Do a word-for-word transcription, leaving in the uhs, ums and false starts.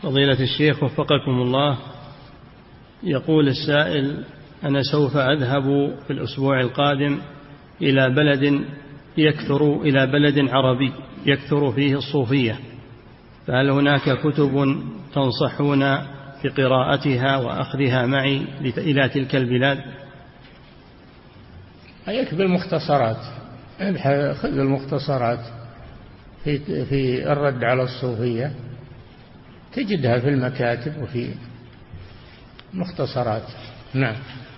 فضيلة الشيخ وفقكم الله، يقول السائل: أنا سوف أذهب في الأسبوع القادم إلى بلد يكثر إلى بلد عربي يكثر فيه الصوفية، فهل هناك كتب تنصحون بقراءتها وأخذها معي إلى تلك البلاد؟ يكفي المختصرات، خذ المختصرات في في الرد على الصوفية، تجدها في المكاتب وفي مختصرات. نعم.